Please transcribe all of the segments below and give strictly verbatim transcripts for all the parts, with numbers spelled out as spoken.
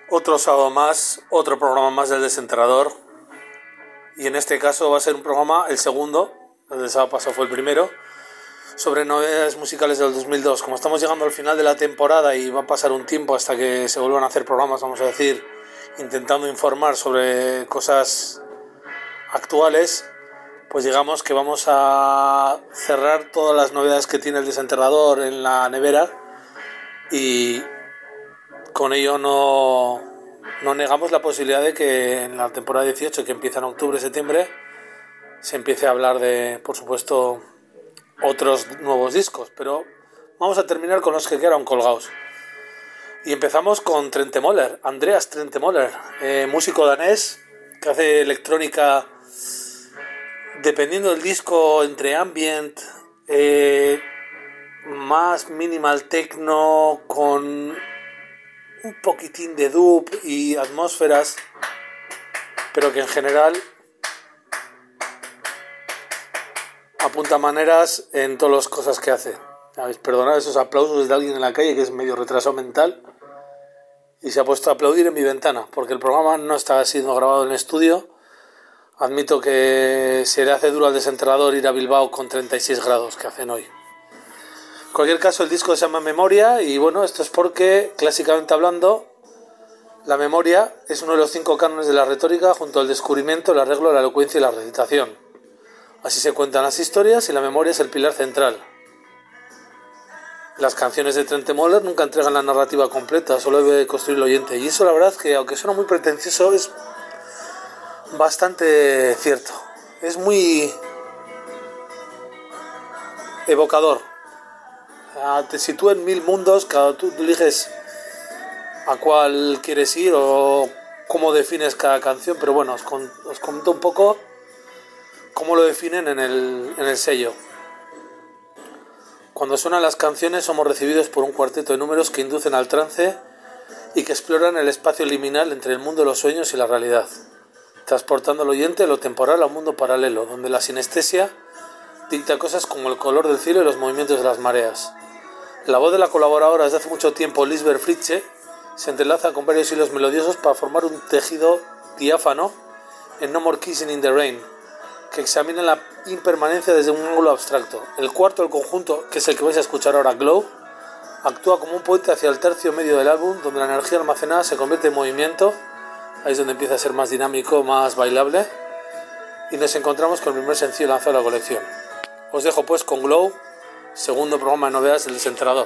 Otro sábado más, otro programa más del Desenterrador. Y en este caso va a ser un programa, el segundo, el del sábado pasado fue el primero, sobre novedades musicales del dos mil dos. Como estamos llegando al final de la temporada y va a pasar un tiempo hasta que se vuelvan a hacer programas, vamos a decir, intentando informar sobre cosas actuales, pues digamos que vamos a cerrar todas las novedades que tiene el Desenterrador en la nevera y con ello no, no negamos la posibilidad de que en la temporada dieciocho, que empieza en octubre-septiembre, se empiece a hablar de, por supuesto, otros nuevos discos, pero vamos a terminar con los que quedaron colgados. Y empezamos con Trentemøller, Andreas Trentemøller, eh, músico danés que hace electrónica, dependiendo del disco, entre ambient, eh, más minimal techno, con un poquitín de dub y atmósferas, pero que en general apunta maneras en todas las cosas que hace. Perdonad esos aplausos de alguien en la calle que es medio retrasado mental y se ha puesto a aplaudir en mi ventana, porque el programa no está siendo grabado en el estudio. Admito que se le hace duro al Desenterrador ir a Bilbao con treinta y seis grados que hacen hoy. En cualquier caso, el disco se llama Memoria y bueno, esto es porque, clásicamente hablando, la memoria es uno de los cinco cánones de la retórica junto al descubrimiento, el arreglo, la elocuencia y la recitación. Así se cuentan las historias y la memoria es el pilar central. Las canciones de Trentemøller nunca entregan la narrativa completa, solo debe construir el oyente. Y eso la verdad que, aunque suena muy pretencioso, es bastante cierto. Es muy evocador. Te sitúa en mil mundos, cada tú eliges a cuál quieres ir o cómo defines cada canción, pero bueno, os, con, os comento un poco cómo lo definen en el, en el sello. Cuando suenan las canciones somos recibidos por un cuarteto de números que inducen al trance y que exploran el espacio liminal entre el mundo de los sueños y la realidad, transportando al oyente de lo temporal a un mundo paralelo, donde la sinestesia dicta cosas como el color del cielo y los movimientos de las mareas. La voz de la colaboradora desde hace mucho tiempo, Lisbeth Fritsche, se entrelaza con varios hilos melodiosos para formar un tejido diáfano en No More Kissing in the Rain, que examina la impermanencia desde un ángulo abstracto. El cuarto del conjunto, que es el que vais a escuchar ahora, Glow, actúa como un puente hacia el tercio medio del álbum, donde la energía almacenada se convierte en movimiento. Ahí es donde empieza a ser más dinámico, más bailable, y nos encontramos con el primer sencillo lanzado a la colección. Os dejo pues con Glow, segundo programa de novedades del Desenterrador.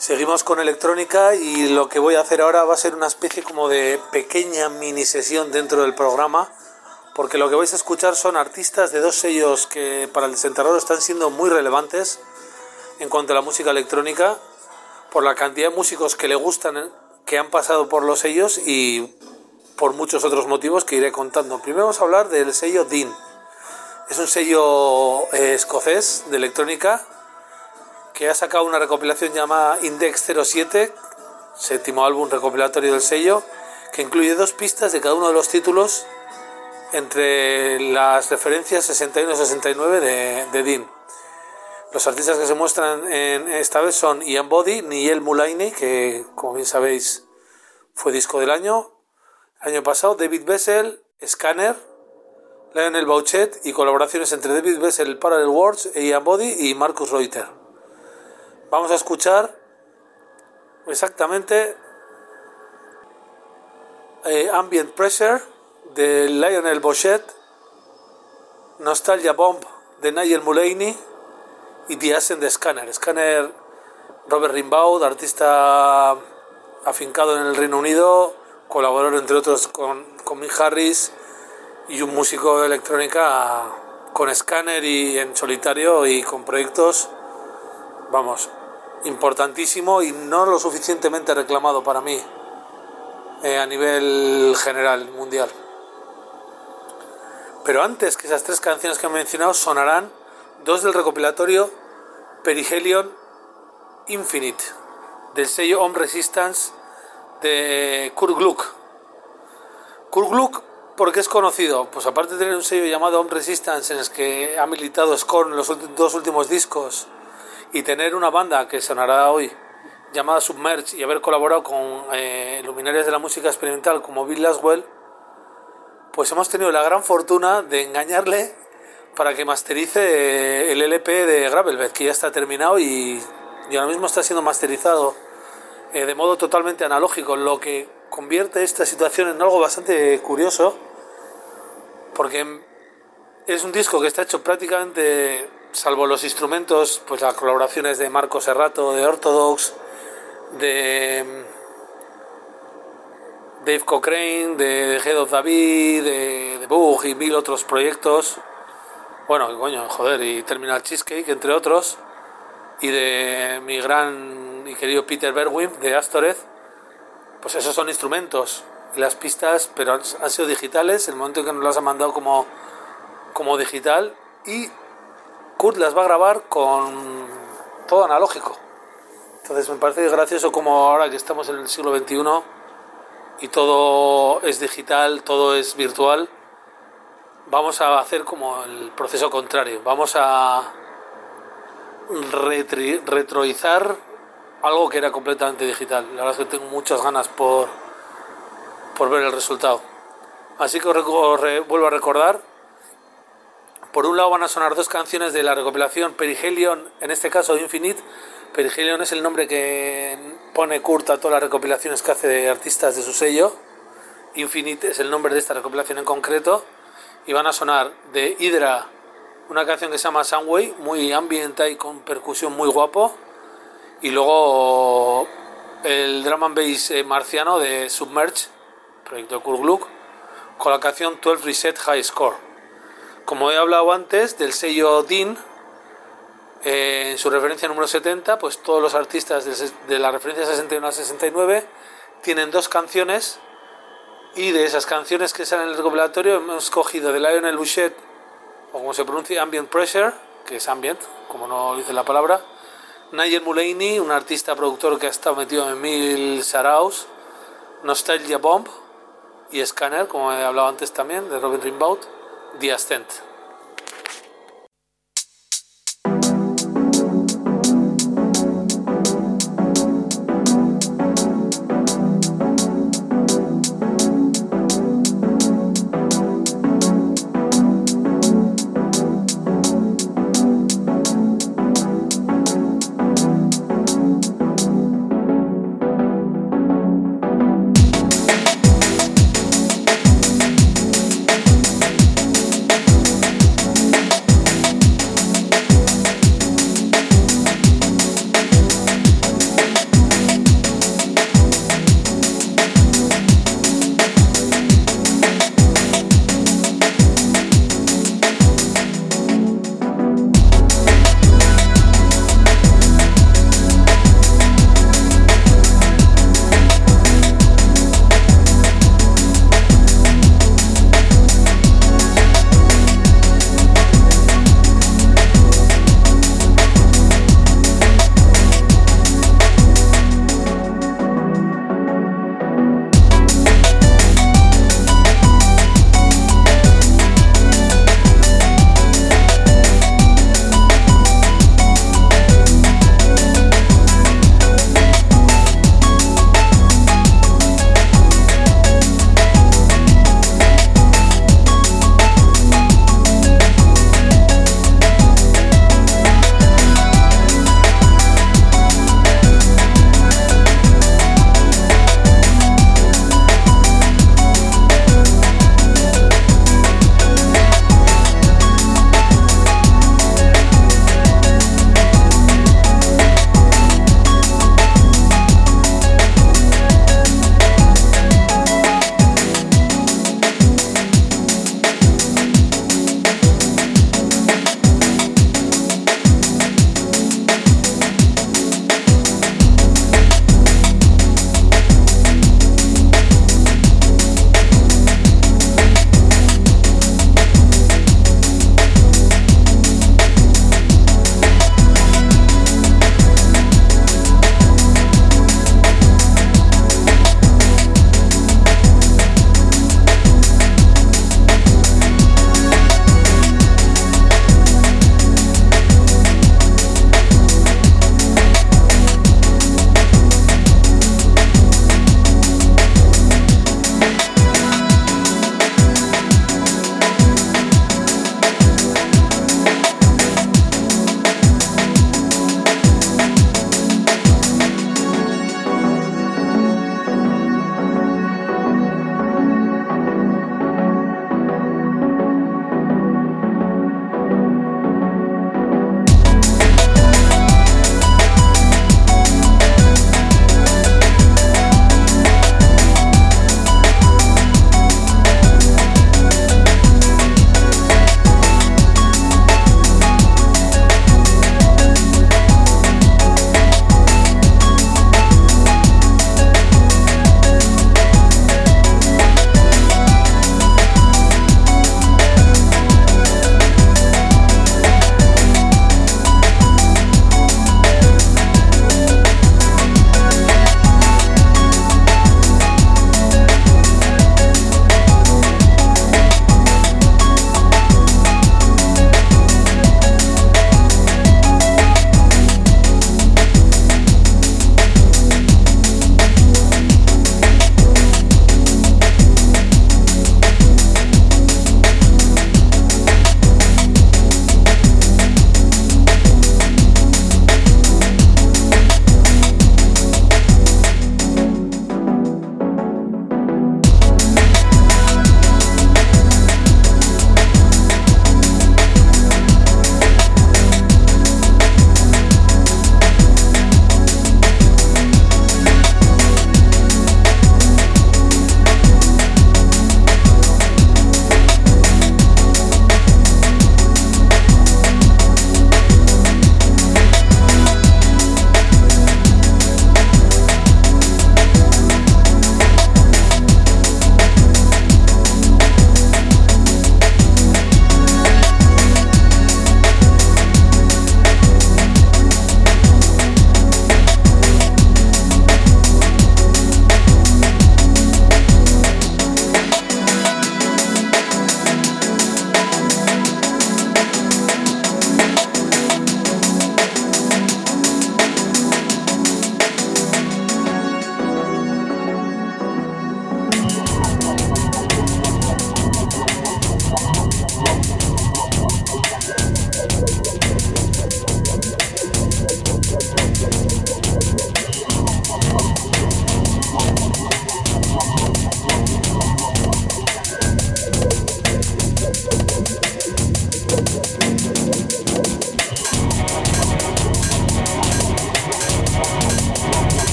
Seguimos con electrónica y lo que voy a hacer ahora va a ser una especie como de pequeña mini sesión dentro del programa, porque lo que vais a escuchar son artistas de dos sellos que para el Desenterrador están siendo muy relevantes en cuanto a la música electrónica, por la cantidad de músicos que le gustan, que han pasado por los sellos y por muchos otros motivos que iré contando. Primero vamos a hablar del sello Dean. Es un sello eh, escocés de electrónica que ha sacado una recopilación llamada Index cero siete, séptimo álbum recopilatorio del sello, que incluye dos pistas de cada uno de los títulos entre las referencias sesenta y uno y sesenta y nueve de, de Dean. Los artistas que se muestran en esta vez son Ian Boddy, Niall Mullaney, que como bien sabéis fue disco del año, el año pasado, David Bessel, Scanner, Lionel Bouchet y colaboraciones entre David Bessel, Parallel Worlds, Ian Boddy y Marcus Reuter. Vamos a escuchar exactamente eh, Ambient Pressure de Lionel Bouchet, Nostalgia Bomb de Niall Mullaney y The Ascent de Scanner. Scanner, Robert Rimbaud, artista afincado en el Reino Unido, colaborador entre otros con, con Mick Harris y un músico de electrónica con Scanner y en solitario y con proyectos, vamos, importantísimo y no lo suficientemente reclamado para mí eh, a nivel general, mundial. Pero antes que esas tres canciones que he mencionado sonarán dos del recopilatorio Perihelion Infinite del sello Home Resistance de Kurt Gluck. Kurt Gluck, ¿por qué es conocido? Pues aparte de tener un sello llamado Home Resistance en el que ha militado Scorn en los dos últimos discos y tener una banda que sonará hoy llamada Submerge y haber colaborado con eh, luminarias de la música experimental como Bill Laswell, pues hemos tenido la gran fortuna de engañarle para que masterice el L P de Gravelvet, que ya está terminado y, y ahora mismo está siendo masterizado eh, de modo totalmente analógico, lo que convierte esta situación en algo bastante curioso, porque es un disco que está hecho prácticamente, salvo los instrumentos, pues las colaboraciones de Marco Serrato, de Orthodox, de Dave Cochrane, de Head of David, de, de Bug y mil otros proyectos. Bueno, coño, joder, y Terminal Cheesecake, entre otros, y de mi gran y querido Peter Berwin, de Astoreth. Pues esos son instrumentos y las pistas, pero han, han sido digitales, el momento en que nos las han mandado como, como digital, y Kurt las va a grabar con todo analógico. Entonces me parece gracioso como ahora que estamos en el siglo veintiuno y todo es digital, todo es virtual, vamos a hacer como el proceso contrario, vamos a retri- retroizar algo que era completamente digital. La verdad es que tengo muchas ganas por, por ver el resultado. Así que os, rec- os re- vuelvo a recordar, por un lado van a sonar dos canciones de la recopilación Perihelion, en este caso Infinite. Perihelion es el nombre que pone Kurt a todas las recopilaciones que hace de artistas de su sello. Infinite es el nombre de esta recopilación en concreto. Y van a sonar de Hydra una canción que se llama Sunway, muy ambiental y con percusión muy guapo. Y luego el drum and bass marciano de Submerge, proyecto de Kurt Gluck, con la canción doce Reset High Score. Como he hablado antes del sello Dean, eh, en su referencia número setenta, pues todos los artistas de, de la referencia sesenta y uno a sesenta y nueve tienen dos canciones, y de esas canciones que salen en el recopilatorio hemos cogido de Lionel Bouchet, o como se pronuncia, Ambient Pressure, que es ambient, como no dice la palabra, Niall Mullaney, un artista productor que ha estado metido en mil saraos, Nostalgia Bomb y Scanner, como he hablado antes también, de Robert Rimbaud, The Ascent.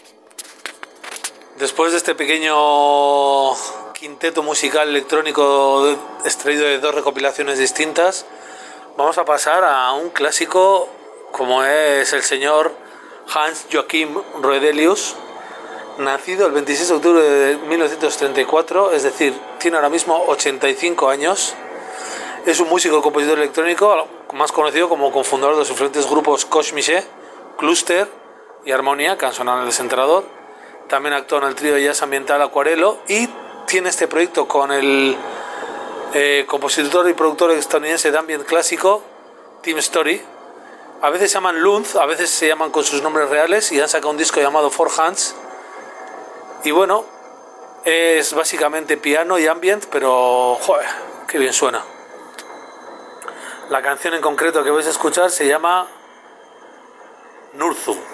Después de este pequeño quinteto musical electrónico extraído de dos recopilaciones distintas, vamos a pasar a un clásico como es el señor Hans Joachim Roedelius, nacido el veintiséis de octubre de mil novecientos treinta y cuatro, es decir, tiene ahora mismo ochenta y cinco años. Es un músico y compositor electrónico más conocido como cofundador de los diferentes grupos Cosmiche, Cluster y Armonía, que han sonado en el Desenterrador. También actuó en el trío de jazz ambiental Acuarelo y tiene este proyecto con el eh, compositor y productor estadounidense de ambient clásico Tim Story. A veces se llaman Lunz, a veces se llaman con sus nombres reales y han sacado un disco llamado Four Hands. Y bueno, es básicamente piano y ambient, pero joder, qué bien suena. La canción en concreto que vais a escuchar se llama Nurzu.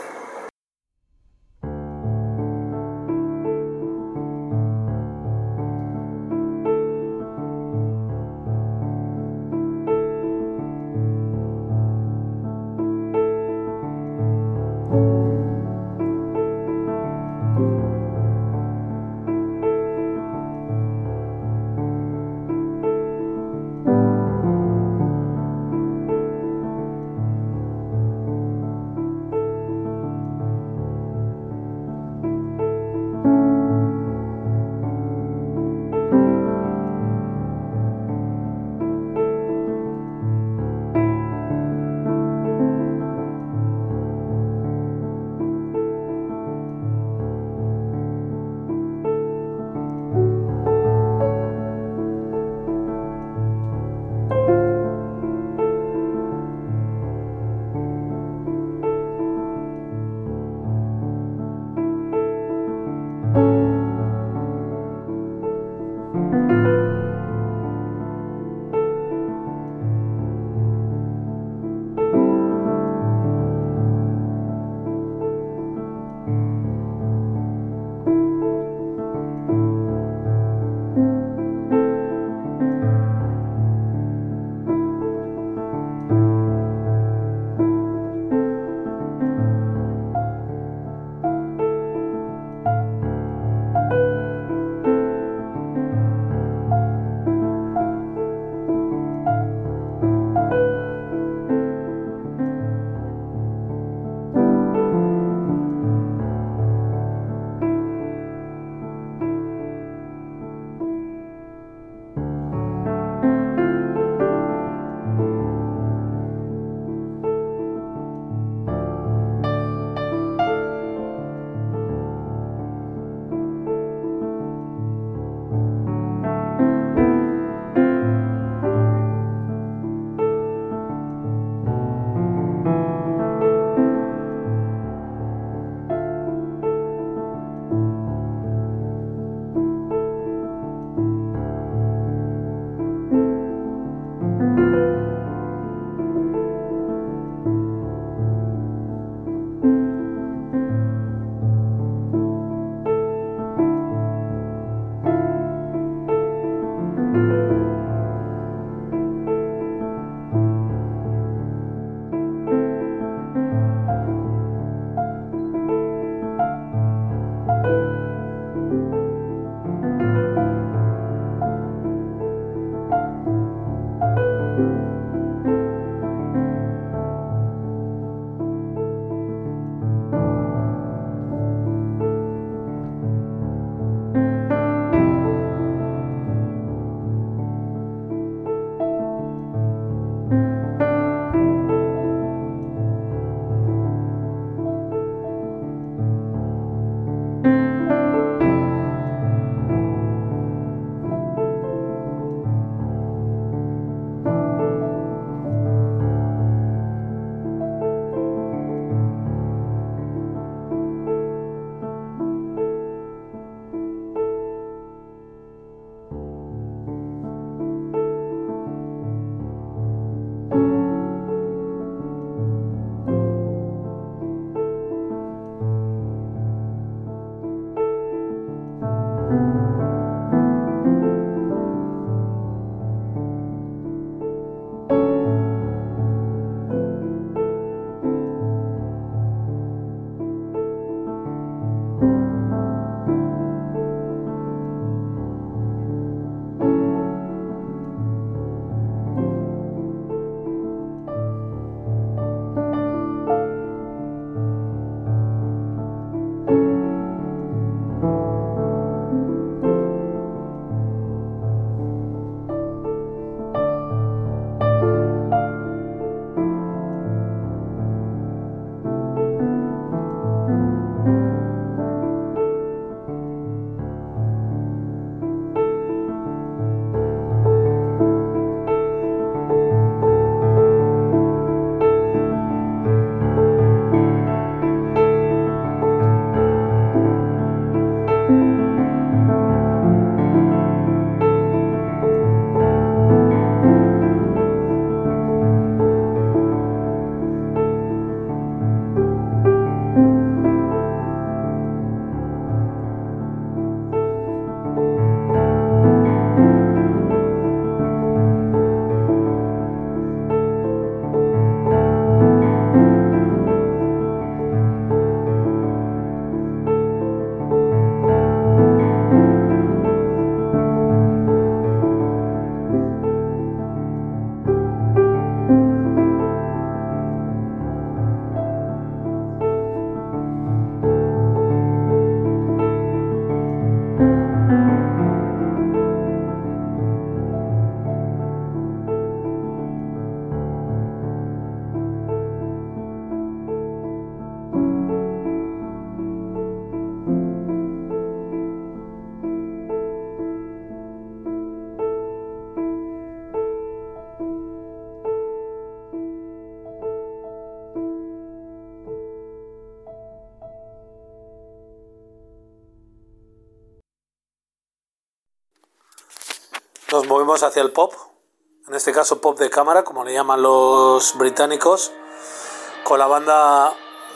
Nos movemos hacia el pop, en este caso pop de cámara, como le llaman los británicos, con la banda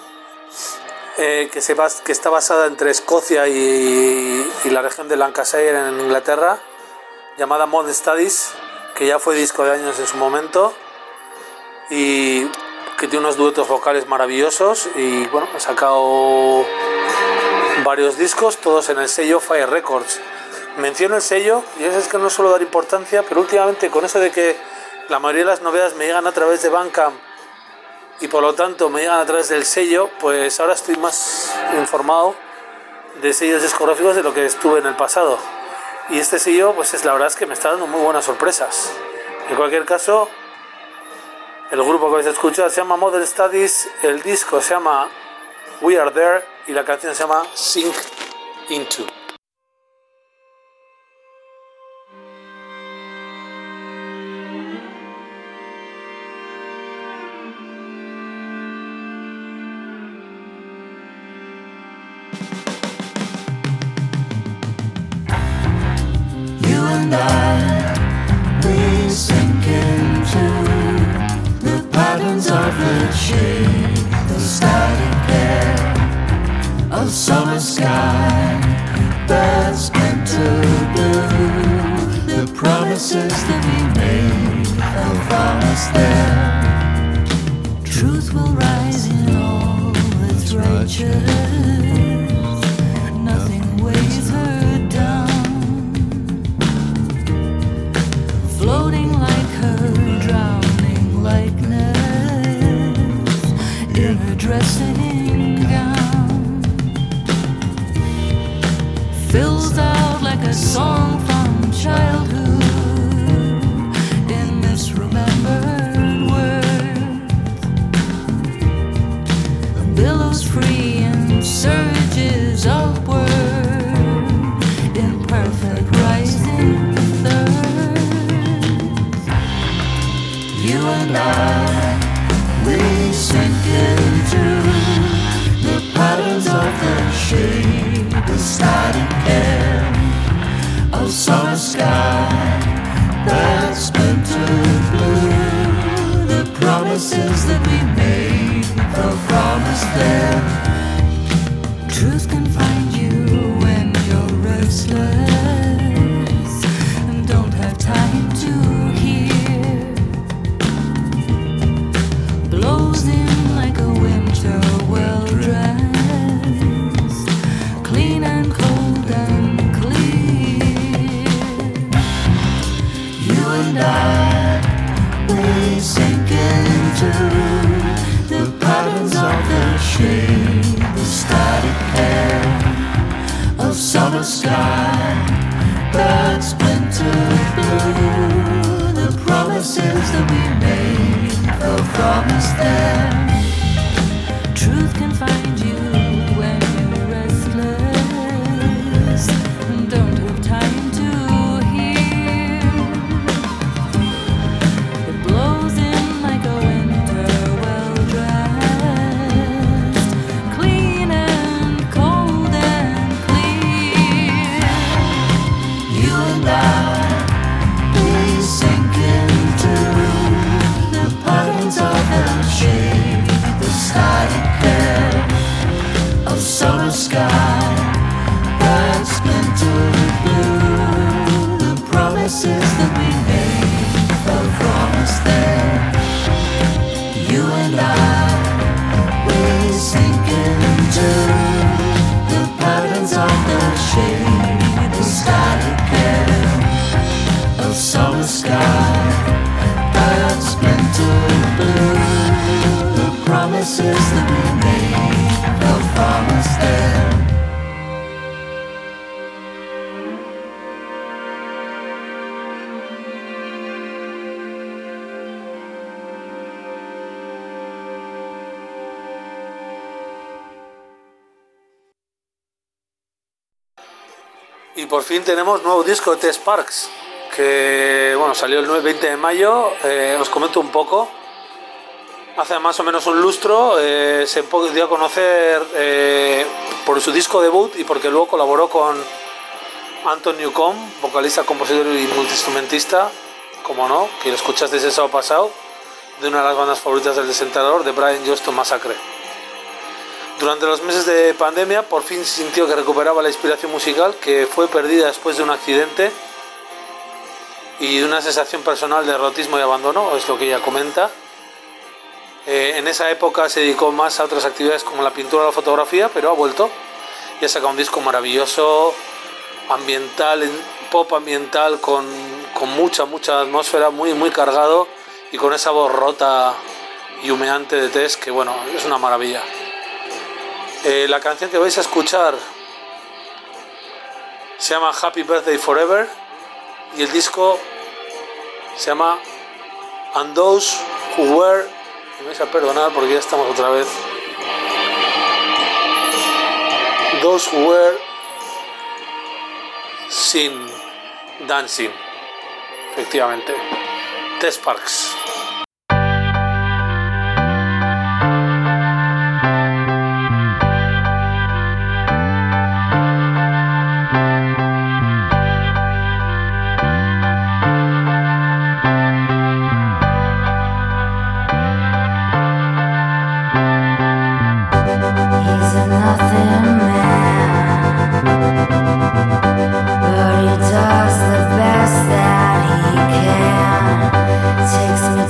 eh, que, se bas- que está basada entre Escocia y, y la región de Lancashire en Inglaterra, llamada Modern Studies, que ya fue disco de años en su momento y que tiene unos duetos vocales maravillosos. Y bueno, ha sacado varios discos, todos en el sello Fire Records. Menciono el sello, y eso es que no suelo dar importancia, pero últimamente con eso de que la mayoría de las novedades me llegan a través de Bandcamp y por lo tanto me llegan a través del sello, pues ahora estoy más informado de sellos discográficos de lo que estuve en el pasado. Y este sello, pues es la verdad es que me está dando muy buenas sorpresas. En cualquier caso, el grupo que vais a escuchar se llama Modern Studies, el disco se llama We Are There y la canción se llama Sink Into. And I, we sink into the patterns of the shade, the static air of summer sky that's meant to blue, the promises that we made are promised there. Truth will rise in all its righteous, nothing weighs her down. Floating like her drowning likeness in her dressing gown, fills out like a song from childhood in misremembered words. The billows free and surges upward in perfect rising third. You and I, we sink into the patterns of the shade, the static air of summer sky that's meant to blue, the promises that we made, the promise there. Truth can find you when you're restless and don't have time to hear. Blows in like a winter well-dressed, summer sky that's splintered blue. The promises that we made fell from us there. Truth can find you when you're restless and don't have time to hear. It blows in like a winter, well dressed, clean and cold and clear. You and I, we sink into the puddles of the shade, the static care of summer sky that's splintered blue. The promises that we made fell from us there. You and I, we sink into the patterns of the shade, the static care of summer sky that's splintered blue. The promises that we made fell from us there. Y por fin tenemos nuevo disco de The Sparks, que bueno, salió el veinte de mayo. Eh, os comento un poco. Hace más o menos un lustro eh, se dio a conocer eh, por su disco debut y porque luego colaboró con Anton Newcombe, vocalista, compositor y multiinstrumentista, como no, que lo escuchaste ese sábado pasado, de una de las bandas favoritas del Desentrenador, de Brian Johnston Massacre. Durante los meses de pandemia por fin sintió que recuperaba la inspiración musical que fue perdida después de un accidente y de una sensación personal de derrotismo y abandono, es lo que ella comenta. Eh, en esa época se dedicó más a otras actividades como la pintura o la fotografía, pero ha vuelto y ha sacado un disco maravilloso, ambiental, pop ambiental, con, con mucha, mucha atmósfera, muy, muy cargado y con esa voz rota y humeante de Tess, que bueno, es una maravilla. Eh, la canción que vais a escuchar se llama Happy Birthday Forever y el disco se llama And Those Who Were... Me vais a perdonar porque ya estamos otra vez. Those Who Were Seen Dancing. Efectivamente. The Sparks. Does the best that he can. Takes me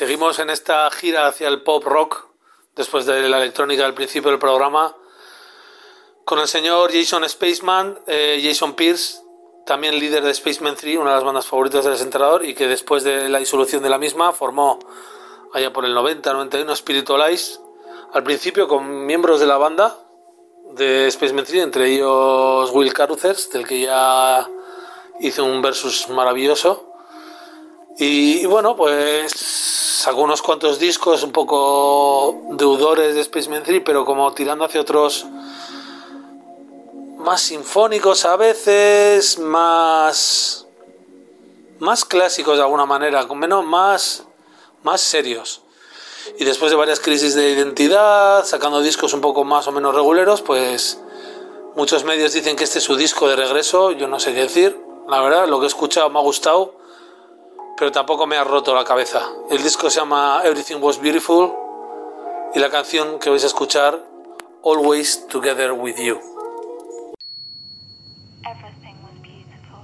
Seguimos en esta gira hacia el pop rock, después de la electrónica al principio del programa, con el señor Jason Spaceman, eh, Jason Pierce, también líder de Spaceman tres, una de las bandas favoritas del Desenterrador, y que después de la disolución de la misma formó allá por el noventa noventa y uno Spiritualize, al principio con miembros de la banda de Spaceman tres, entre ellos Will Carruthers, del que ya hizo un versus maravilloso. Y, y bueno, pues sacó unos cuantos discos un poco deudores de Spaceman tres, pero como tirando hacia otros más sinfónicos a veces, más más clásicos de alguna manera, con menos más más serios. Y después de varias crisis de identidad, sacando discos un poco más o menos reguleros, pues muchos medios dicen que este es su disco de regreso. Yo no sé qué decir, la verdad, lo que he escuchado me ha gustado, pero tampoco me ha roto la cabeza. El disco se llama Everything Was Beautiful y la canción que vais a escuchar, Always Together With You. Everything was beautiful.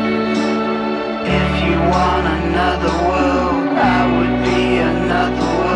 Another world, I would be another world.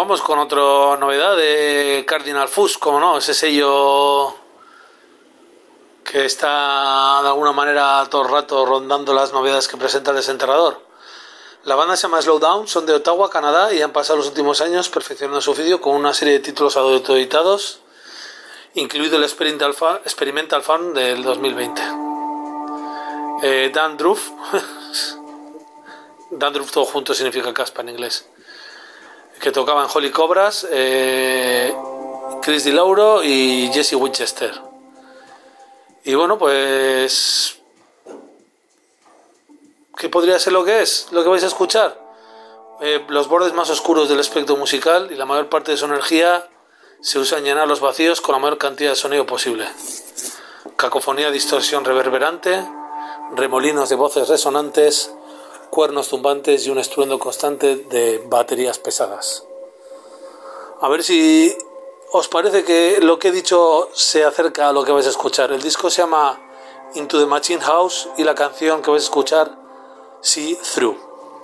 vamos con otra novedad de Cardinal Fuzz, como no, ese sello que está de alguna manera todo el rato rondando las novedades que presenta el Desenterrador. La banda se llama Slowdown, son de Ottawa, Canadá, y han pasado los últimos años perfeccionando su oficio con una serie de títulos autoeditados, incluido el Experimental Fan, Experimental Fan del dos mil veinte. Eh, Dan Druff, Dan Druff todo junto significa caspa en inglés, que tocaba en Holy Cobras, eh, Chris DiLauro y Jesse Winchester. Y bueno, pues ¿qué podría ser lo que es? Lo que vais a escuchar. Eh, los bordes más oscuros del espectro musical, y la mayor parte de su energía se usa en llenar los vacíos con la mayor cantidad de sonido posible. Cacofonía, distorsión reverberante, remolinos de voces resonantes, cuernos tumbantes y un estruendo constante de baterías pesadas. A ver si os parece que lo que he dicho se acerca a lo que vais a escuchar. El disco se llama Into the Machine House y la canción que vais a escuchar, See Through.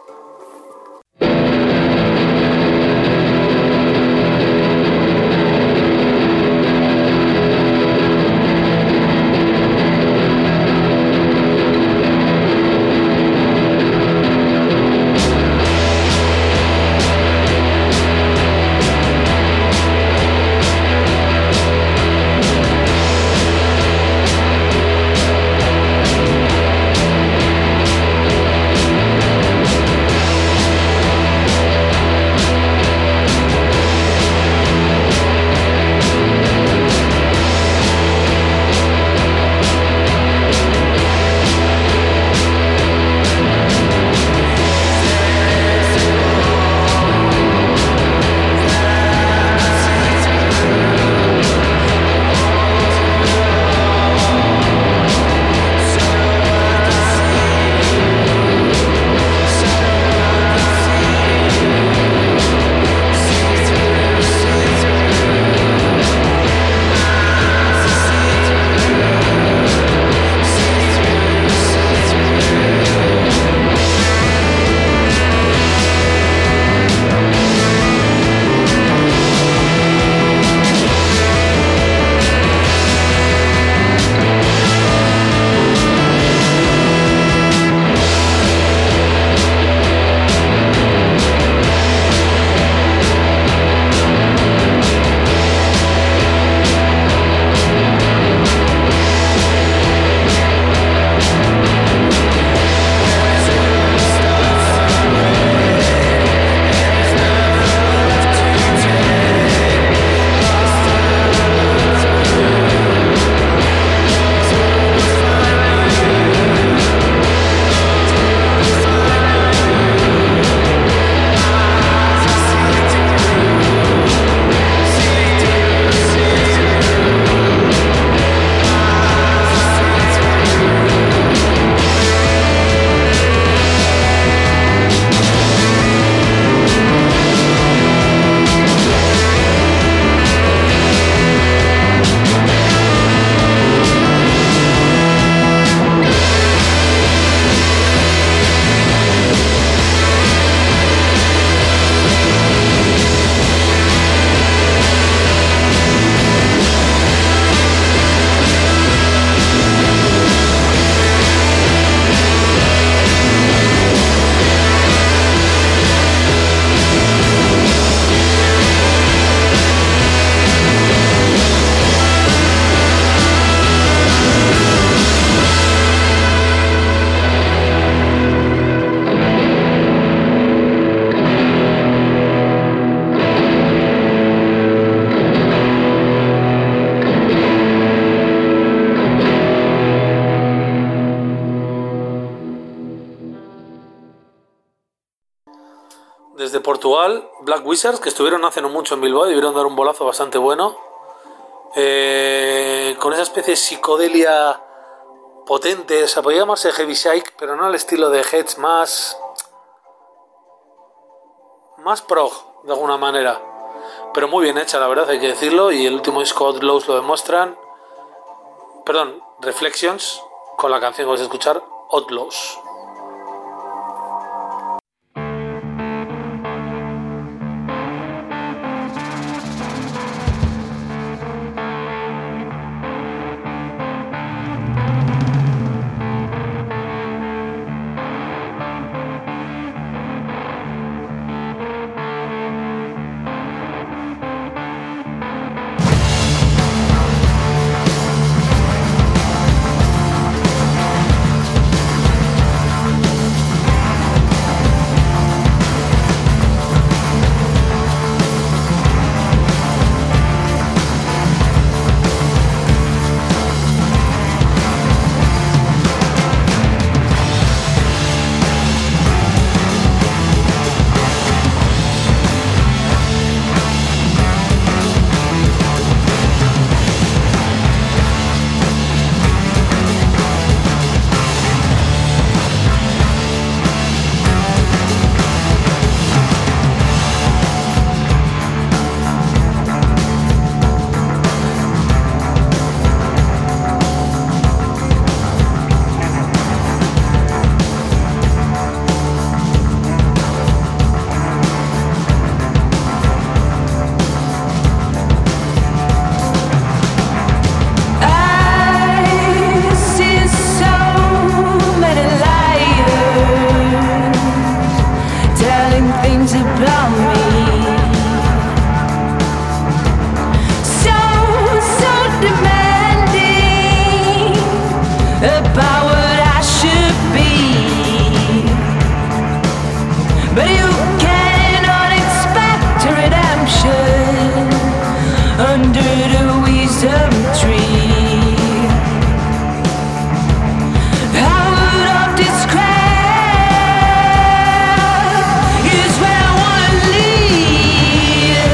Desde Portugal, Black Wizards, que estuvieron hace no mucho en Bilbao y debieron dar un bolazo bastante bueno, eh, con esa especie de psicodelia potente. O sea, podría llamarse heavy psych, pero no al estilo de Heads, más más prog de alguna manera, pero muy bien hecha, la verdad, hay que decirlo. Y el último disco, Outlaws, lo demuestran. Perdón, Reflections, con la canción que vais a escuchar, Outlaws. about what I should be. But you cannot expect redemption under the wisdom tree. Out of this crowd is where I wanna lead.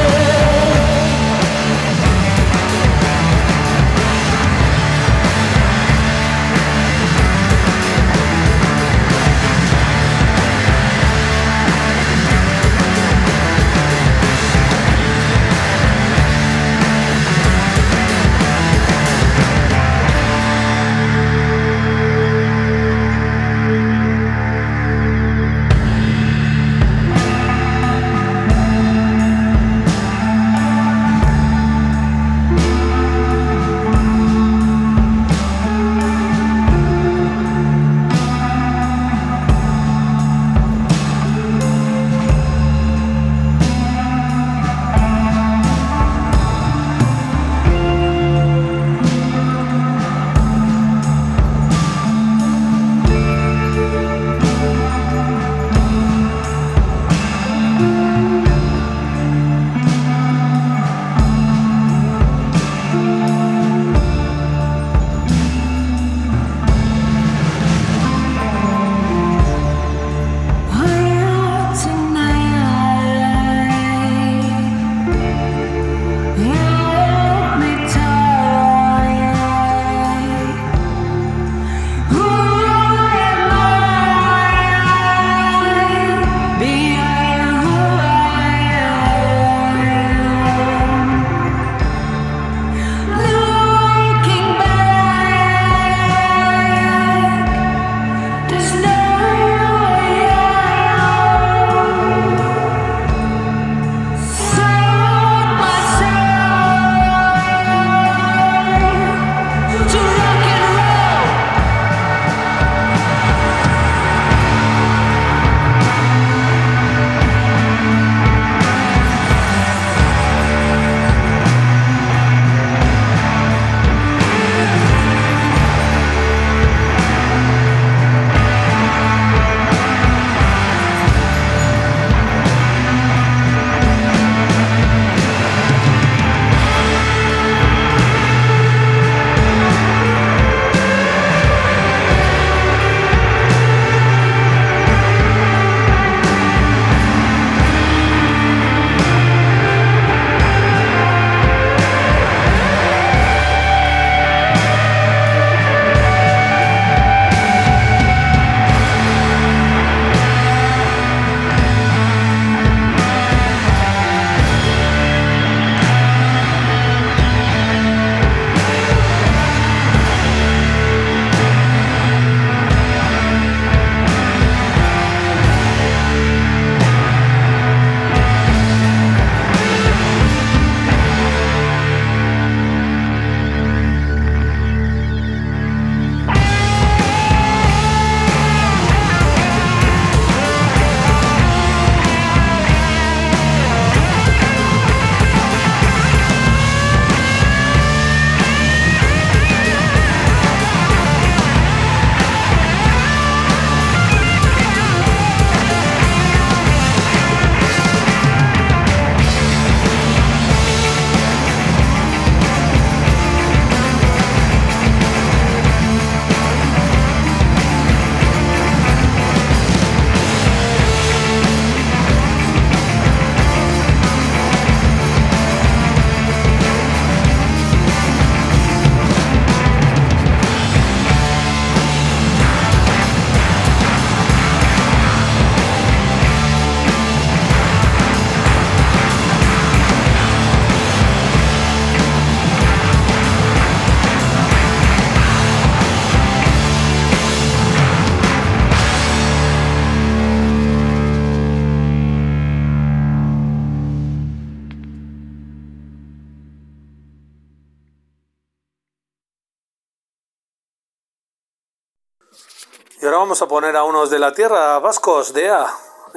Y ahora vamos a poner a unos de la tierra, vascos, de E A,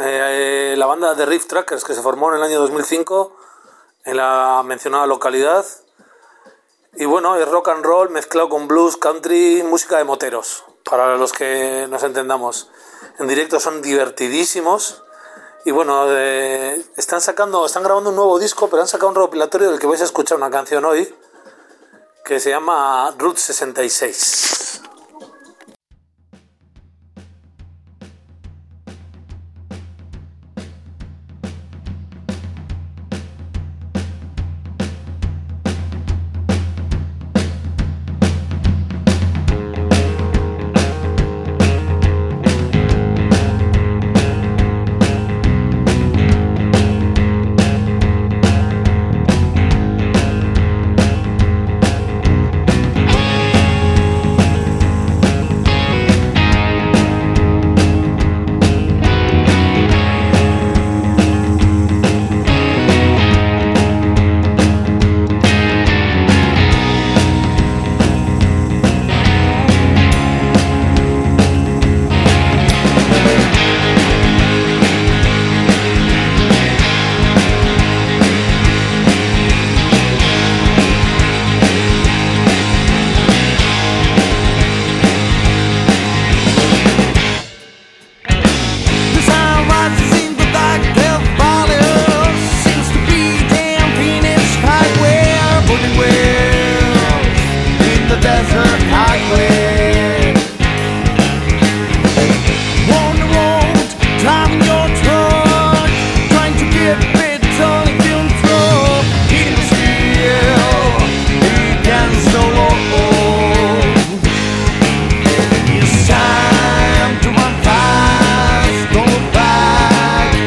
eh, la banda de Riff Trackers, que se formó en el año dos mil cinco en la mencionada localidad. Y bueno, es rock and roll mezclado con blues, country, música de moteros, para los que nos entendamos. En directo son divertidísimos. Y bueno, eh, están sacando, están grabando un nuevo disco, pero han sacado un recopilatorio del que vais a escuchar una canción hoy, que se llama Route sesenta y seis.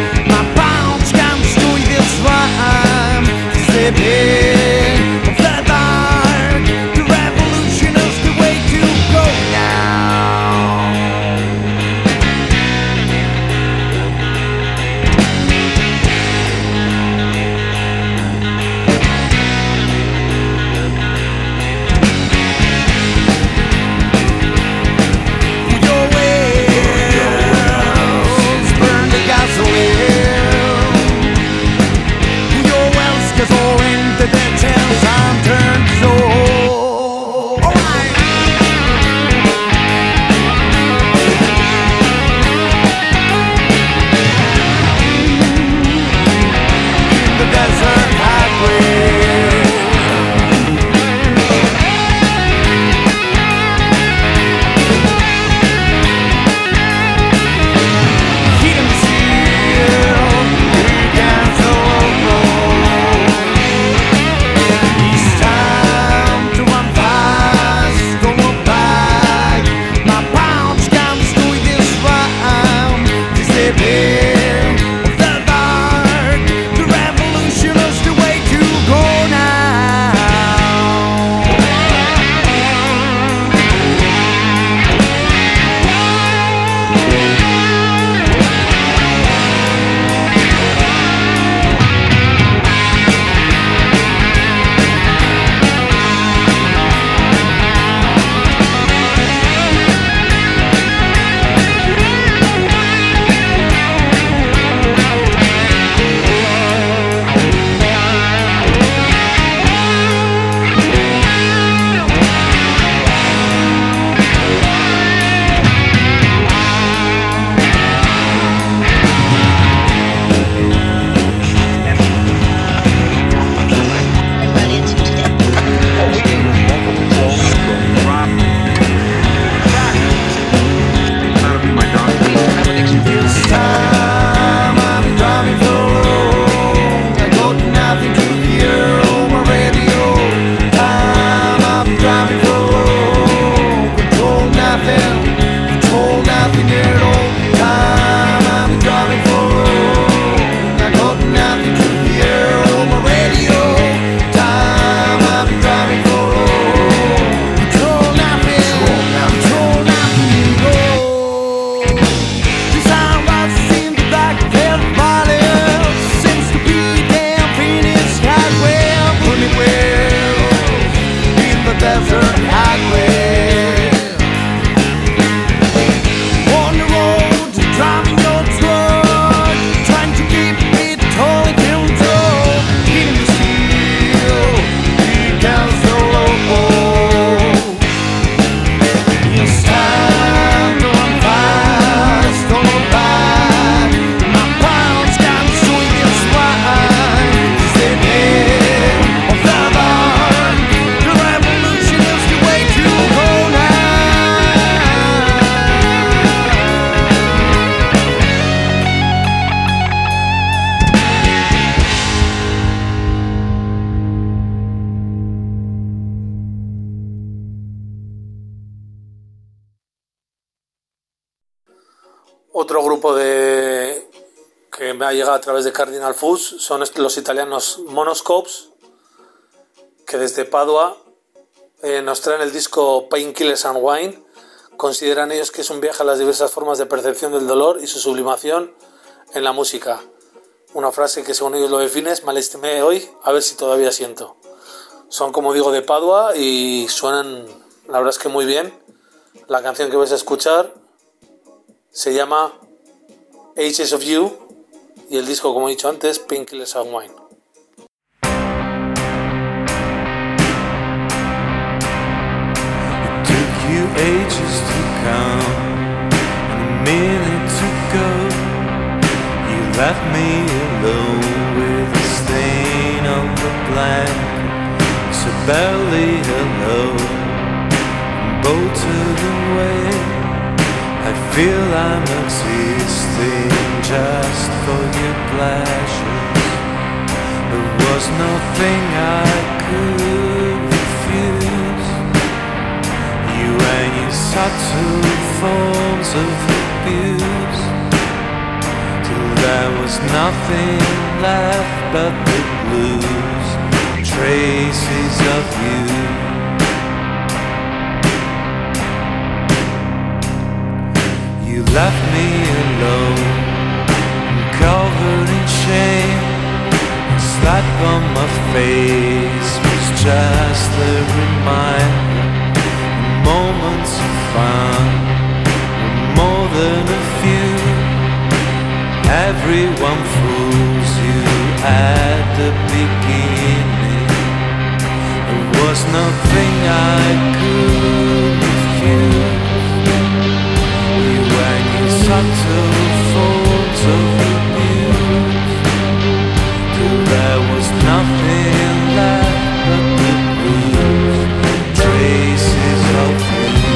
Flat Otro grupo de que me ha llegado a través de Cardinal Foods son los italianos Monoscopes, que desde Padua eh, nos traen el disco Painkillers and Wine. Consideran ellos que es un viaje a las diversas formas de percepción del dolor y su sublimación en la música. Una frase que según ellos lo define es: me estimé hoy, a ver si todavía siento. Son, como digo, de Padua y suenan, la verdad es que muy bien. La canción que vais a escuchar se llama Ages of You y el disco, como he dicho antes, Painkillers and Wine. It took you ages to come and a minute to go. You left me alone with a stain on the blanket, so barely hello, and bolted away. I feel I'm existing just for your pleasures. There was nothing I could refuse. You and your subtle forms of abuse, till there was nothing left but the blues, traces of you. You left me alone, covered in shame. A slap on my face was just a reminder. Moments of fun were more than a few. Everyone fools you at the beginning. There was nothing I could refuse. Subtle forms of abuse, till there was nothing left but the blues, traces of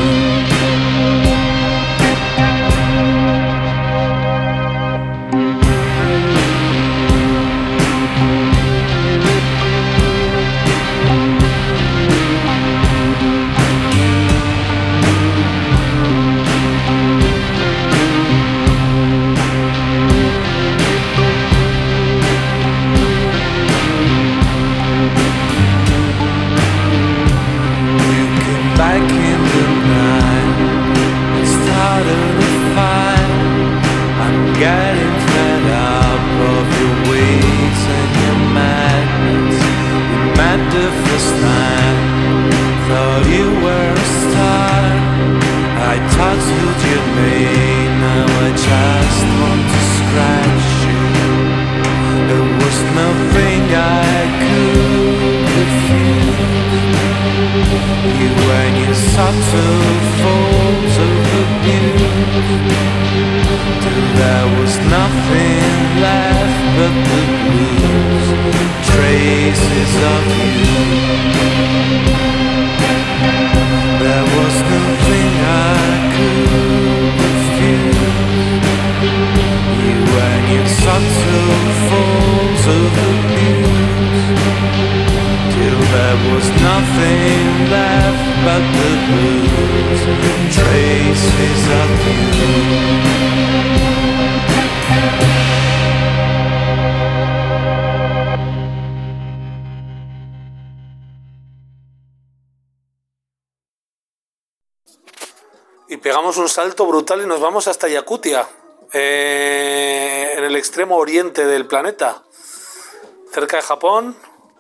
Y pegamos un salto brutal y nos vamos hasta Yakutia, eh, en el extremo oriente del planeta, cerca de Japón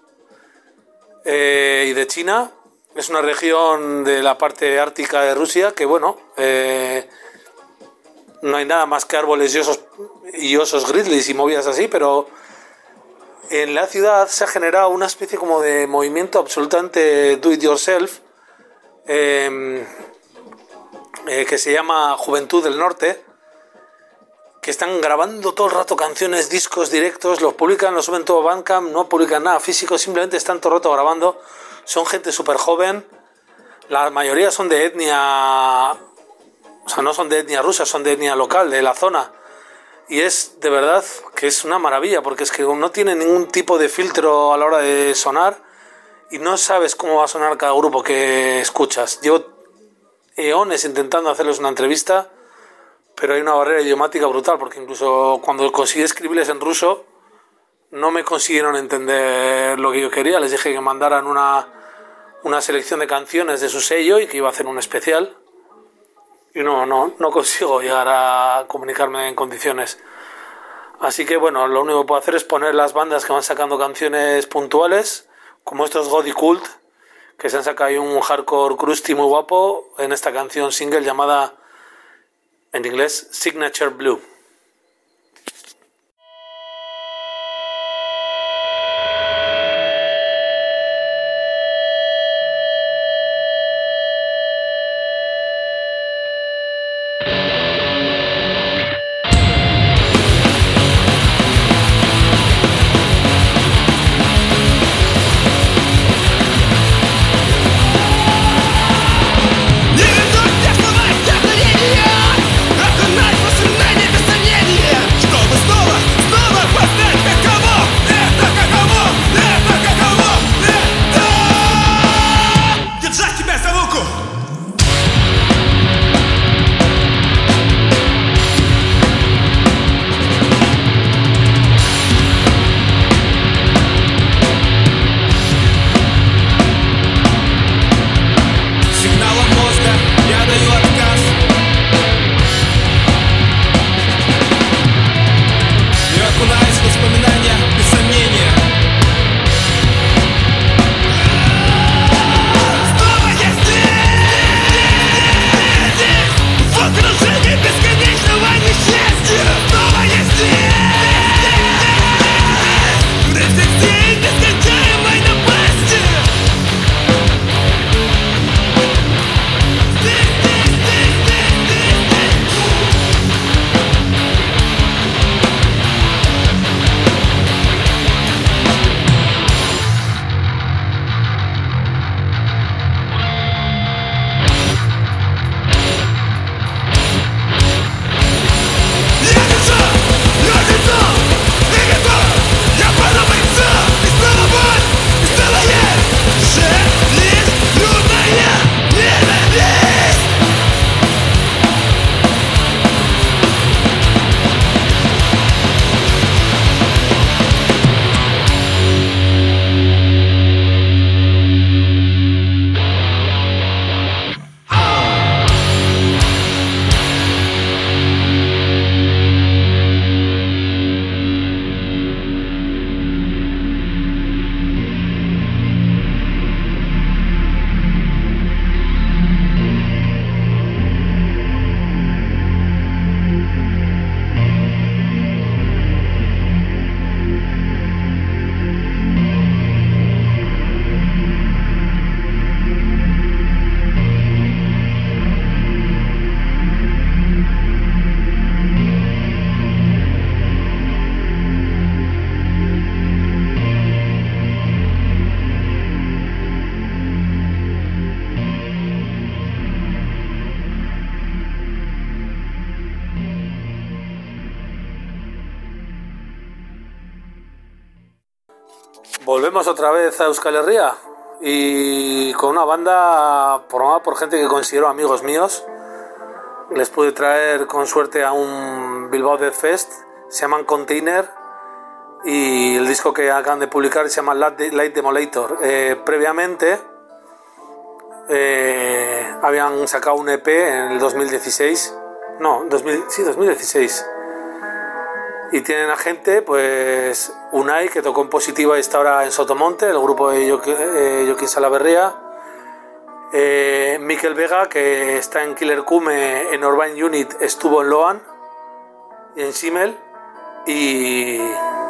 eh, y de China. Es una región de la parte ártica de Rusia que, bueno, eh, no hay nada más que árboles y osos, y osos grizzlies y movidas así, pero en la ciudad se ha generado una especie como de movimiento absolutamente do it yourself, eh, eh, que se llama Juventud del Norte, que están grabando todo el rato canciones, discos, directos, los publican, los suben todo a Bandcamp, no publican nada físico, simplemente están todo el rato grabando. Son gente súper joven, la mayoría son de etnia, o sea, no son de etnia rusa, son de etnia local, de la zona. Y es de verdad que es una maravilla, porque es que no tiene ningún tipo de filtro a la hora de sonar y no sabes cómo va a sonar cada grupo que escuchas. Llevo eones intentando hacerles una entrevista, pero hay una barrera idiomática brutal, porque incluso cuando conseguí escribirles en ruso, no me consiguieron entender lo que yo quería. Les dije que mandaran una, una selección de canciones de su sello y que iba a hacer un especial. Y no, no, no consigo llegar a comunicarme en condiciones. Así que bueno, lo único que puedo hacer es poner las bandas que van sacando canciones puntuales, como estos God y Cult, que se han sacado ahí un hardcore crusty muy guapo en esta canción single llamada, en inglés, Signature Blue. Volvemos otra vez a Euskal Herria y con una banda formada por gente que considero amigos míos. Les pude traer con suerte a un Bilbao Death Fest, se llaman Container, y el disco que acaban de publicar se llama Light Demolator. Eh, previamente eh, habían sacado un E P en el dos mil dieciséis, no, dos mil, sí, dos mil dieciséis. Y tienen a gente, pues Unai, que tocó en Positiva y está ahora en Sotomonte, el grupo de Joaquín eh, Salaverría, eh, Mikel Vega, que está en Killer Kume, en Urbane Unit, estuvo en Loan y en Simmel, y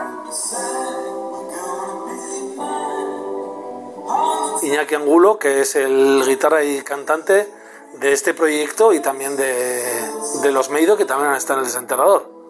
Iñaki Angulo, que es el guitarra y cantante de este proyecto y también de, de los Meido, que también están en el Desenterrador.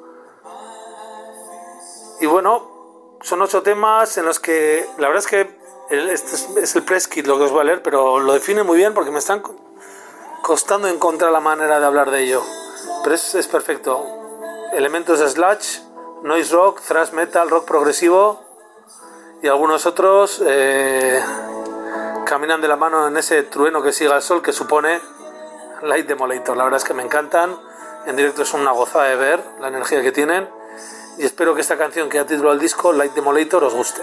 Y bueno, son ocho temas en los que la verdad es que el, este es, es el press kit lo que os voy a leer, pero lo define muy bien porque me están costando encontrar la manera de hablar de ello. Pero es, es perfecto. Elementos de sludge, noise rock, thrash metal, rock progresivo y algunos otros eh, caminan de la mano en ese trueno que sigue al sol que supone Light Demolator. La verdad es que me encantan En directo es una gozada de ver la energía que tienen. Y espero que esta canción que da título al disco, Light Demolator, os guste.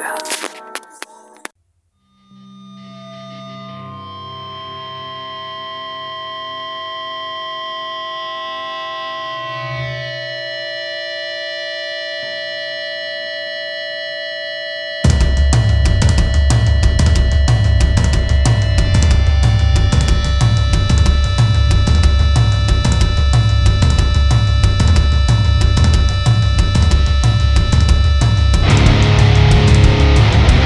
Thank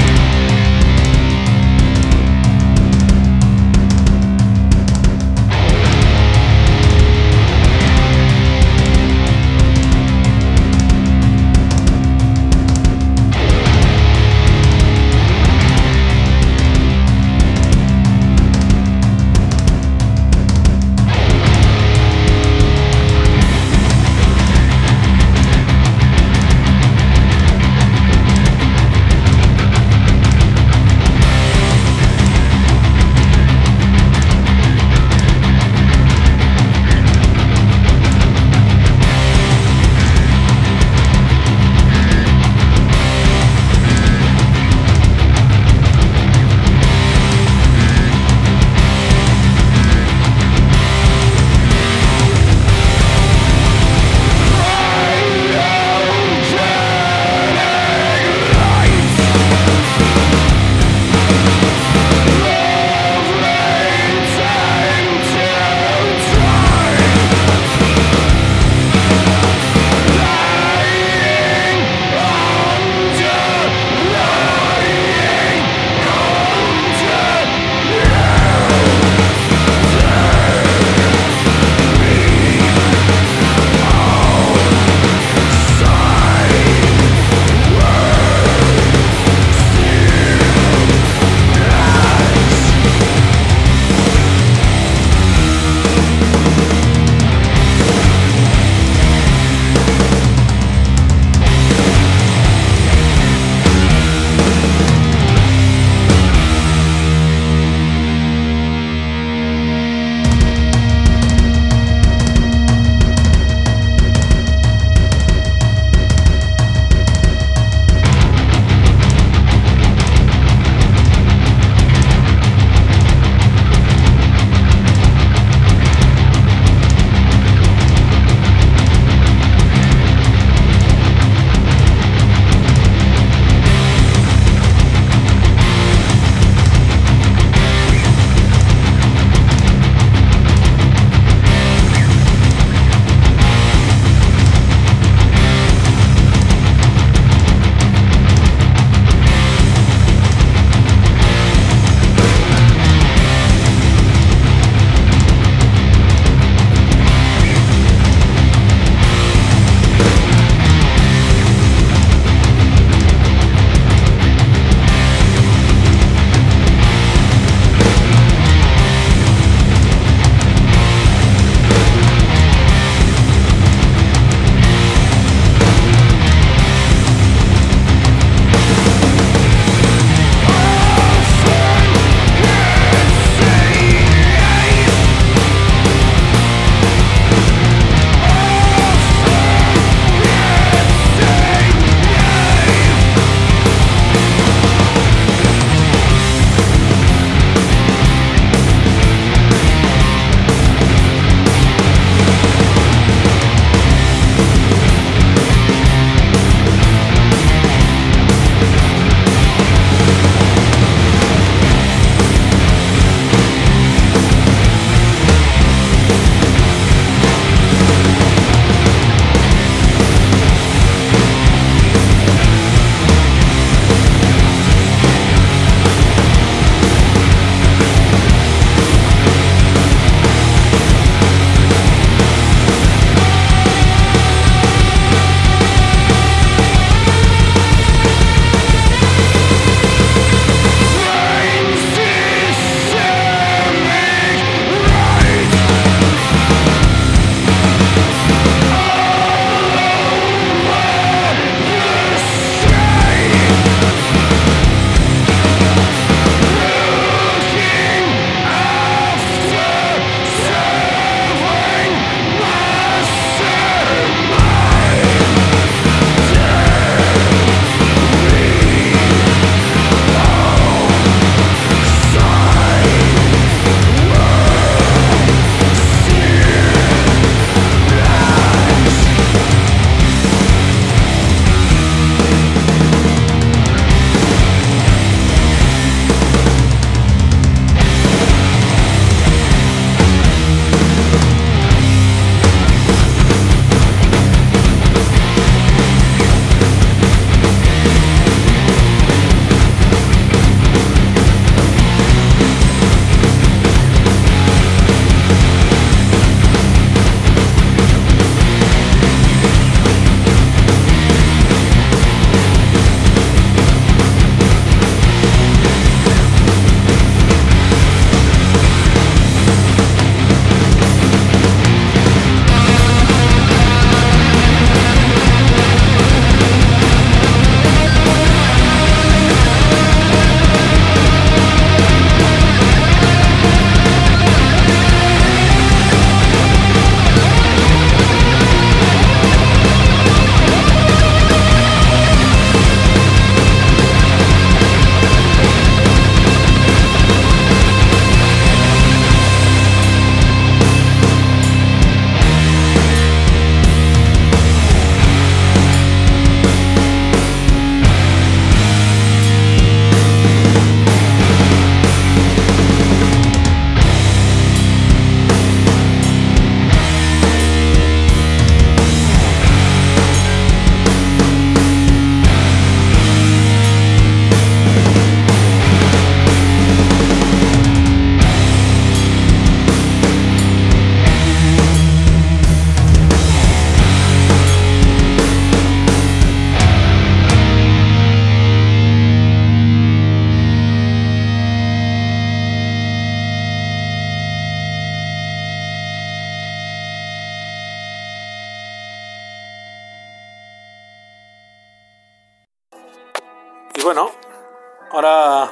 Y bueno, ahora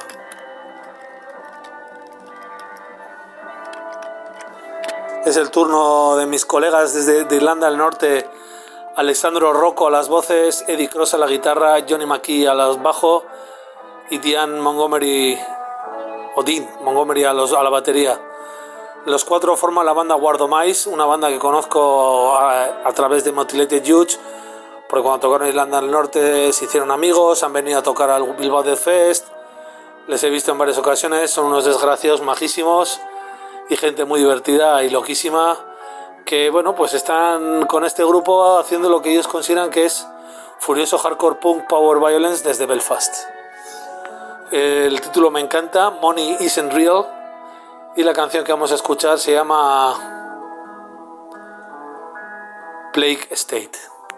es el turno de mis colegas desde de Irlanda del Norte. Alessandro Rocco a las voces, Eddie Cross a la guitarra, Johnny McKee a los bajo y Dean Montgomery o Dean Montgomery a, los, a la batería. Los cuatro forman la banda War of Mice, una banda que conozco a, a través de Mutilated Youth, porque cuando tocaron en Irlanda del Norte se hicieron amigos, han venido a tocar al Bilbao Death Fest, les he visto en varias ocasiones, son unos desgraciados majísimos y gente muy divertida y loquísima, que bueno, pues están con este grupo haciendo lo que ellos consideran que es furioso hardcore punk power violence desde Belfast. El título me encanta, Money Isn't Real, y la canción que vamos a escuchar se llama Plague State.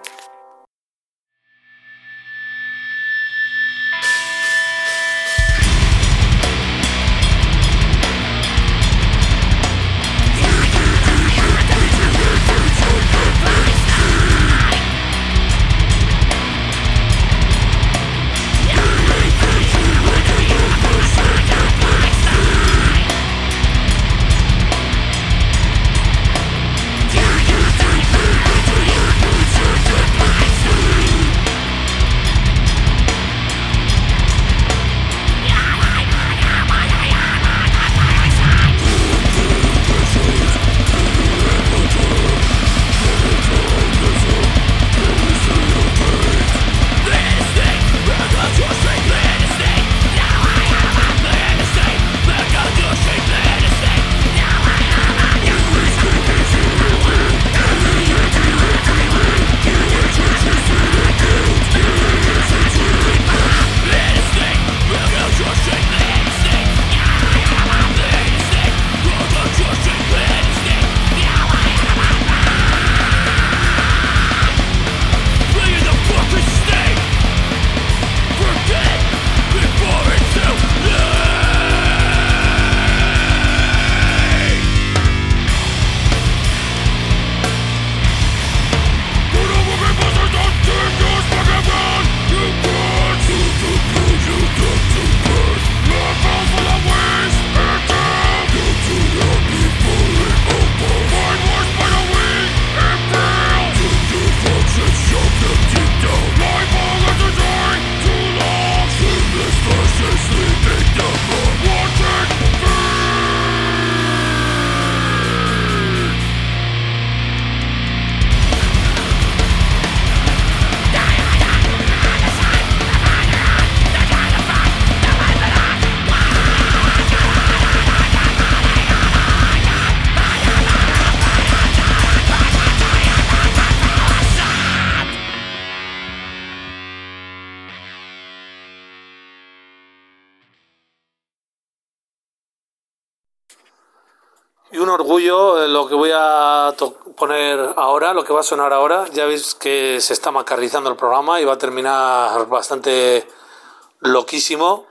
Y un orgullo lo que voy a to- poner ahora, lo que va a sonar ahora. Ya veis que se está macarrizando el programa y va a terminar bastante loquísimo.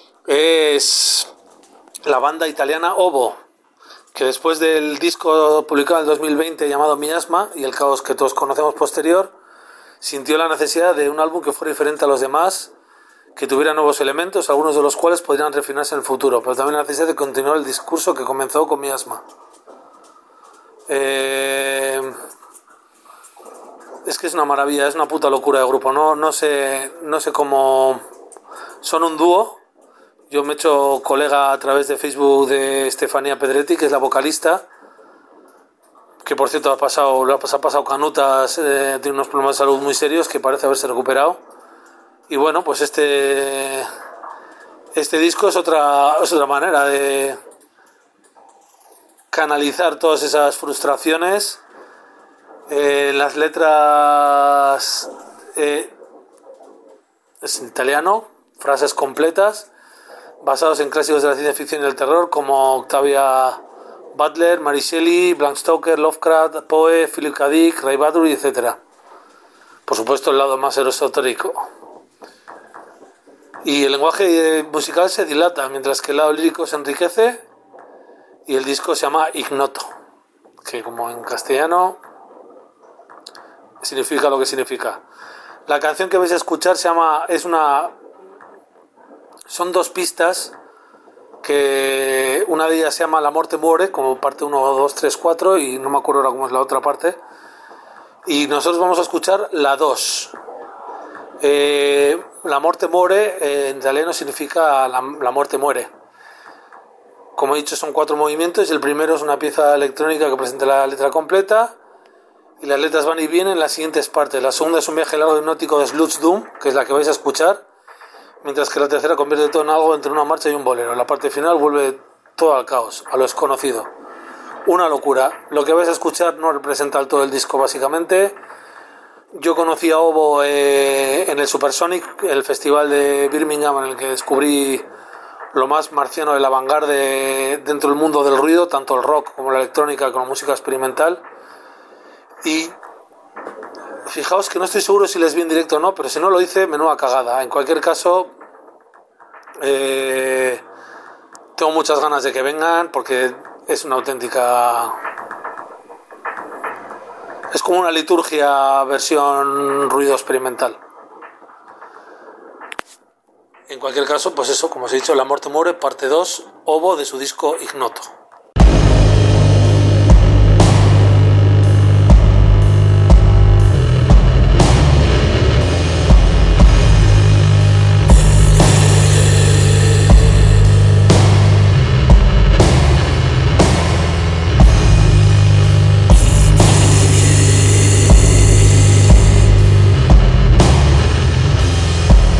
Es la banda italiana Ovo, que después del disco publicado en el dos mil veinte llamado Miasma y el caos que todos conocemos posterior, sintió la necesidad de un álbum que fuera diferente a los demás, que tuviera nuevos elementos, algunos de los cuales podrían refinarse en el futuro, pero también la necesidad de continuar el discurso que comenzó con Miasma. Eh... Es que es una maravilla, es una puta locura de grupo. No, no sé, no sé cómo. Son un dúo. Yo me he hecho colega a través de Facebook de Estefanía Pedretti, que es la vocalista, que por cierto ha pasado, lo ha pasado, ha pasado canutas, eh, tiene unos problemas de salud muy serios que parece haberse recuperado. Y bueno, pues este este disco es otra, es otra manera de canalizar todas esas frustraciones. Eh, las letras eh, es en italiano, frases completas, basados en clásicos de la ciencia ficción y el terror como Octavia Butler, Mary Shelley, Bram Stoker, Lovecraft, Poe, Philip K. Dick, Ray Bradbury, etcétera. Por supuesto, el lado más esotérico. Y el lenguaje musical se dilata, mientras que el lado lírico se enriquece, y el disco se llama Ignoto, que como en castellano significa lo que significa. La canción que vais a escuchar se llama, es una Son dos pistas, que una de ellas se llama La Morte Muere, como parte uno, dos, tres, cuatro, y no me acuerdo ahora cómo es la otra parte. Y nosotros vamos a escuchar la dos. Eh, la Morte Muere eh, en italiano significa la, la muerte muere. Como he dicho, son cuatro movimientos y el primero es una pieza electrónica que presenta la letra completa y las letras van y vienen en las siguientes partes. La segunda es un viaje largo hipnótico de Sludge Doom, que es la que vais a escuchar, mientras que la tercera convierte todo en algo entre una marcha y un bolero. La parte final vuelve todo al caos, a lo desconocido. Una locura. Lo que vais a escuchar no representa todo el disco, básicamente. Yo conocí a Ovo eh, en el Supersonic, el festival de Birmingham, en el que descubrí lo más marciano de la vanguardia dentro del mundo del ruido, tanto el rock como la electrónica, como la música experimental. Y fijaos que no estoy seguro si les vi en directo o no, pero si no lo hice, menuda cagada. En cualquier caso, eh, tengo muchas ganas de que vengan porque es una auténtica... Es como una liturgia versión ruido experimental. En cualquier caso, pues eso, como os he dicho, La Morte Muere, parte dos, Ovo, de su disco Ignoto.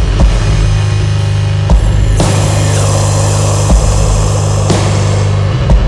No.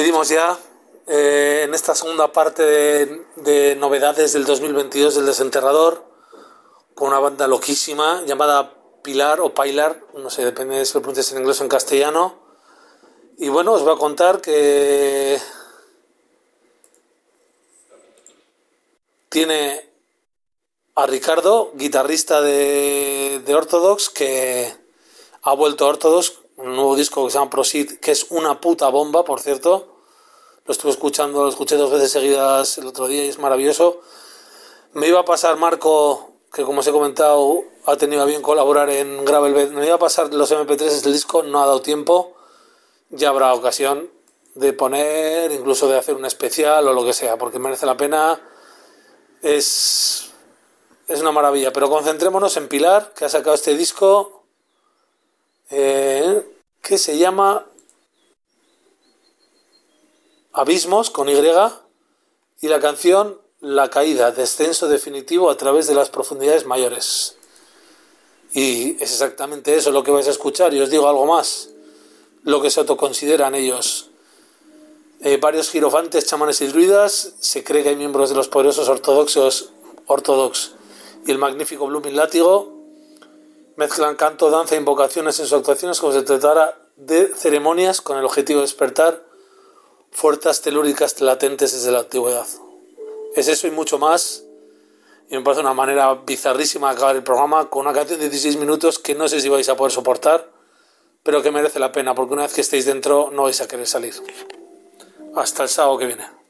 despedimos ya eh, en esta segunda parte de, de novedades del dos mil veintidós del Desenterrador, con una banda loquísima llamada Pilar o Pilar, no sé, depende de si lo pronuncias en inglés o en castellano. Y bueno, os voy a contar que tiene a Ricardo, guitarrista de, de Orthodox, que ha vuelto a Orthodox, un nuevo disco que se llama Proceed, que es una puta bomba, por cierto. Lo estuve escuchando, lo escuché dos veces seguidas el otro día y es maravilloso. Me iba a pasar Marco, que como os he comentado, ha tenido a bien colaborar en Gravelbed, me iba a pasar los eme pe tres del disco, no ha dado tiempo. Ya habrá ocasión de poner, incluso de hacer un especial o lo que sea, porque merece la pena. Es, es una maravilla. Pero concentrémonos en Pilar, que ha sacado este disco eh, que se llama Abismos, con Y, y la canción La Caída, descenso definitivo a través de las profundidades mayores. Y es exactamente eso lo que vais a escuchar. Y os digo algo más, lo que se autoconsideran ellos. Eh, varios girofantes, chamanes y druidas. Se cree que hay miembros de los poderosos ortodoxos ortodox y el magnífico Blooming Látigo. Mezclan canto, danza e invocaciones en sus actuaciones como si se tratara de ceremonias con el objetivo de despertar fuerzas telúricas latentes desde la antigüedad. Es eso y mucho más. Y me parece una manera bizarrísima de acabar el programa con una canción de dieciséis minutos que no sé si vais a poder soportar, pero que merece la pena, porque una vez que estéis dentro no vais a querer salir. Hasta el sábado que viene.